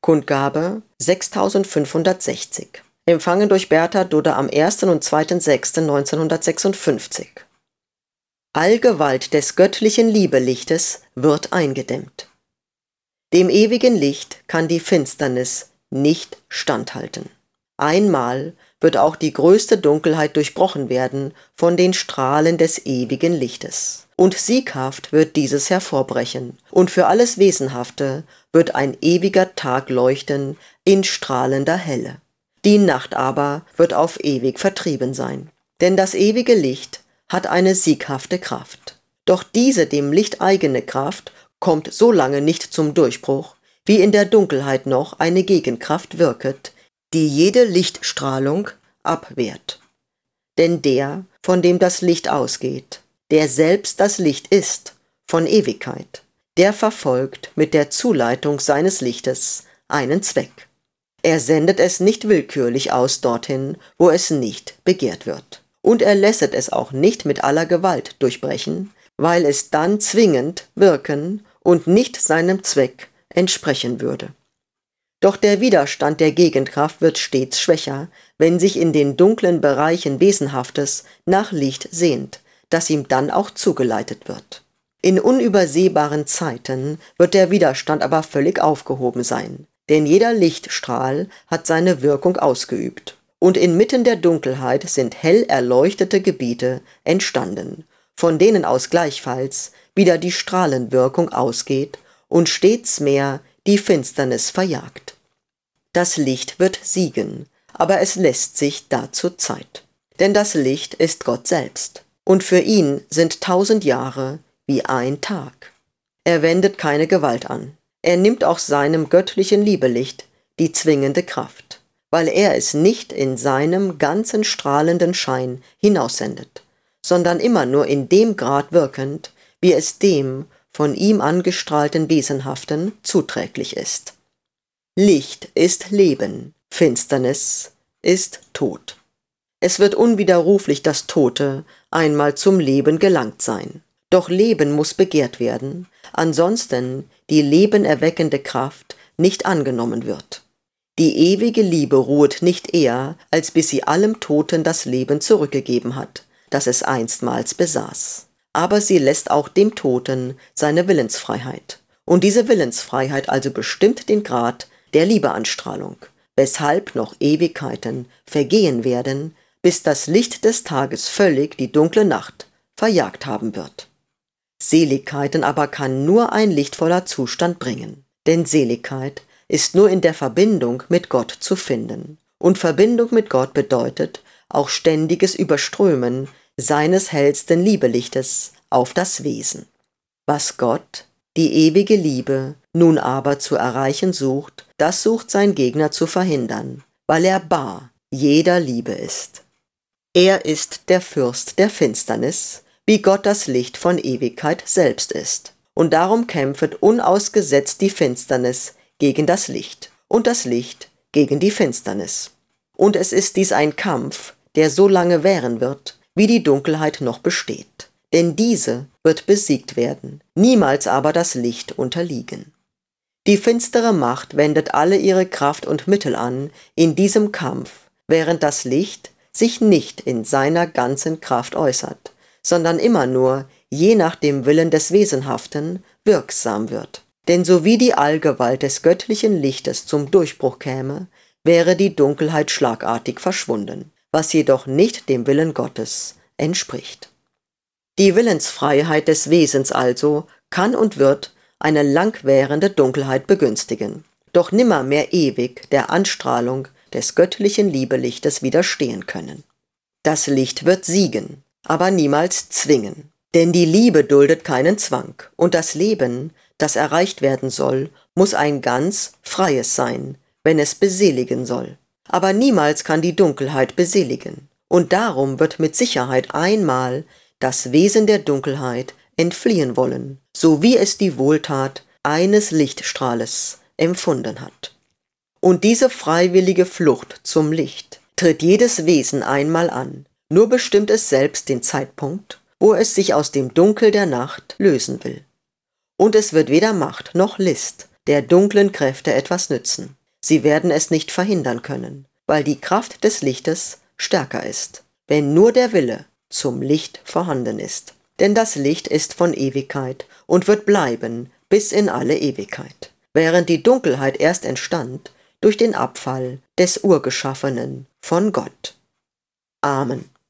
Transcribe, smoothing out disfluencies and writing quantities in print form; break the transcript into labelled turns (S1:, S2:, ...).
S1: Kundgabe 6560. Empfangen durch Bertha Dudde am 1. und 2.6.1956. Allgewalt des göttlichen Liebelichtes wird eingedämmt. Dem ewigen Licht kann die Finsternis nicht standhalten. Einmal wird auch die größte Dunkelheit durchbrochen werden von den Strahlen des ewigen Lichtes. Und sieghaft wird dieses hervorbrechen, und für alles Wesenhafte wird ein ewiger Tag leuchten in strahlender Helle. Die Nacht aber wird auf ewig vertrieben sein. Denn das ewige Licht hat eine sieghafte Kraft. Doch diese dem Licht eigene Kraft kommt so lange nicht zum Durchbruch, wie in der Dunkelheit noch eine Gegenkraft wirket, die jede Lichtstrahlung abwehrt. Denn der, von dem das Licht ausgeht, der selbst das Licht ist, von Ewigkeit, der verfolgt mit der Zuleitung seines Lichtes einen Zweck. Er sendet es nicht willkürlich aus dorthin, wo es nicht begehrt wird. Und er lässet es auch nicht mit aller Gewalt durchbrechen, weil es dann zwingend wirken und nicht seinem Zweck entsprechen würde. Doch der Widerstand der Gegenkraft wird stets schwächer, wenn sich in den dunklen Bereichen Wesenhaftes nach Licht sehnt, das ihm dann auch zugeleitet wird. In unübersehbaren Zeiten wird der Widerstand aber völlig aufgehoben sein, denn jeder Lichtstrahl hat seine Wirkung ausgeübt. Und inmitten der Dunkelheit sind hell erleuchtete Gebiete entstanden, von denen aus gleichfalls wieder die Strahlenwirkung ausgeht und stets mehr die Finsternis verjagt. Das Licht wird siegen, aber es lässt sich dazu Zeit. Denn das Licht ist Gott selbst, und für ihn sind 1000 Jahre wie ein Tag. Er wendet keine Gewalt an. Er nimmt auch seinem göttlichen Liebelicht die zwingende Kraft, weil er es nicht in seinem ganzen strahlenden Schein hinaussendet, sondern immer nur in dem Grad wirkend, wie es dem von ihm angestrahlten Wesenhaften zuträglich ist. Licht ist Leben, Finsternis ist Tod. Es wird unwiderruflich das Tote einmal zum Leben gelangt sein. Doch Leben muss begehrt werden, ansonsten die lebenerweckende Kraft nicht angenommen wird. Die ewige Liebe ruhet nicht eher, als bis sie allem Toten das Leben zurückgegeben hat, das es einstmals besaß. Aber sie lässt auch dem Toten seine Willensfreiheit. Und diese Willensfreiheit also bestimmt den Grad der Liebeanstrahlung, weshalb noch Ewigkeiten vergehen werden, bis das Licht des Tages völlig die dunkle Nacht verjagt haben wird. Seligkeiten aber kann nur ein lichtvoller Zustand bringen, denn Seligkeit ist nur in der Verbindung mit Gott zu finden. Und Verbindung mit Gott bedeutet auch ständiges Überströmen seines hellsten Liebelichtes auf das Wesen. Was Gott, die ewige Liebe, nun aber zu erreichen sucht, das sucht sein Gegner zu verhindern, weil er bar jeder Liebe ist. Er ist der Fürst der Finsternis, wie Gott das Licht von Ewigkeit selbst ist. Und darum kämpfet unausgesetzt die Finsternis gegen das Licht und das Licht gegen die Finsternis. Und es ist dies ein Kampf, der so lange währen wird, wie die Dunkelheit noch besteht. Denn diese wird besiegt werden, niemals aber das Licht unterliegen. Die finstere Macht wendet alle ihre Kraft und Mittel an in diesem Kampf, während das Licht sich nicht in seiner ganzen Kraft äußert, sondern immer nur, je nach dem Willen des Wesenhaften, wirksam wird. Denn so wie die Allgewalt des göttlichen Lichtes zum Durchbruch käme, wäre die Dunkelheit schlagartig verschwunden, was jedoch nicht dem Willen Gottes entspricht. Die Willensfreiheit des Wesens also kann und wird eine langwährende Dunkelheit begünstigen, doch nimmermehr ewig der Anstrahlung des göttlichen Liebelichtes widerstehen können. Das Licht wird siegen, aber niemals zwingen, denn die Liebe duldet keinen Zwang, und das Leben, das erreicht werden soll, muss ein ganz freies sein, wenn es beseligen soll. Aber niemals kann die Dunkelheit beseligen, und darum wird mit Sicherheit einmal das Wesen der Dunkelheit entfliehen wollen, so wie es die Wohltat eines Lichtstrahles empfunden hat. Und diese freiwillige Flucht zum Licht tritt jedes Wesen einmal an, nur bestimmt es selbst den Zeitpunkt, wo es sich aus dem Dunkel der Nacht lösen will. Und es wird weder Macht noch List der dunklen Kräfte etwas nützen. Sie werden es nicht verhindern können, weil die Kraft des Lichtes stärker ist, wenn nur der Wille zum Licht vorhanden ist. Denn das Licht ist von Ewigkeit und wird bleiben bis in alle Ewigkeit, während die Dunkelheit erst entstand durch den Abfall des Urgeschaffenen von Gott. Amen.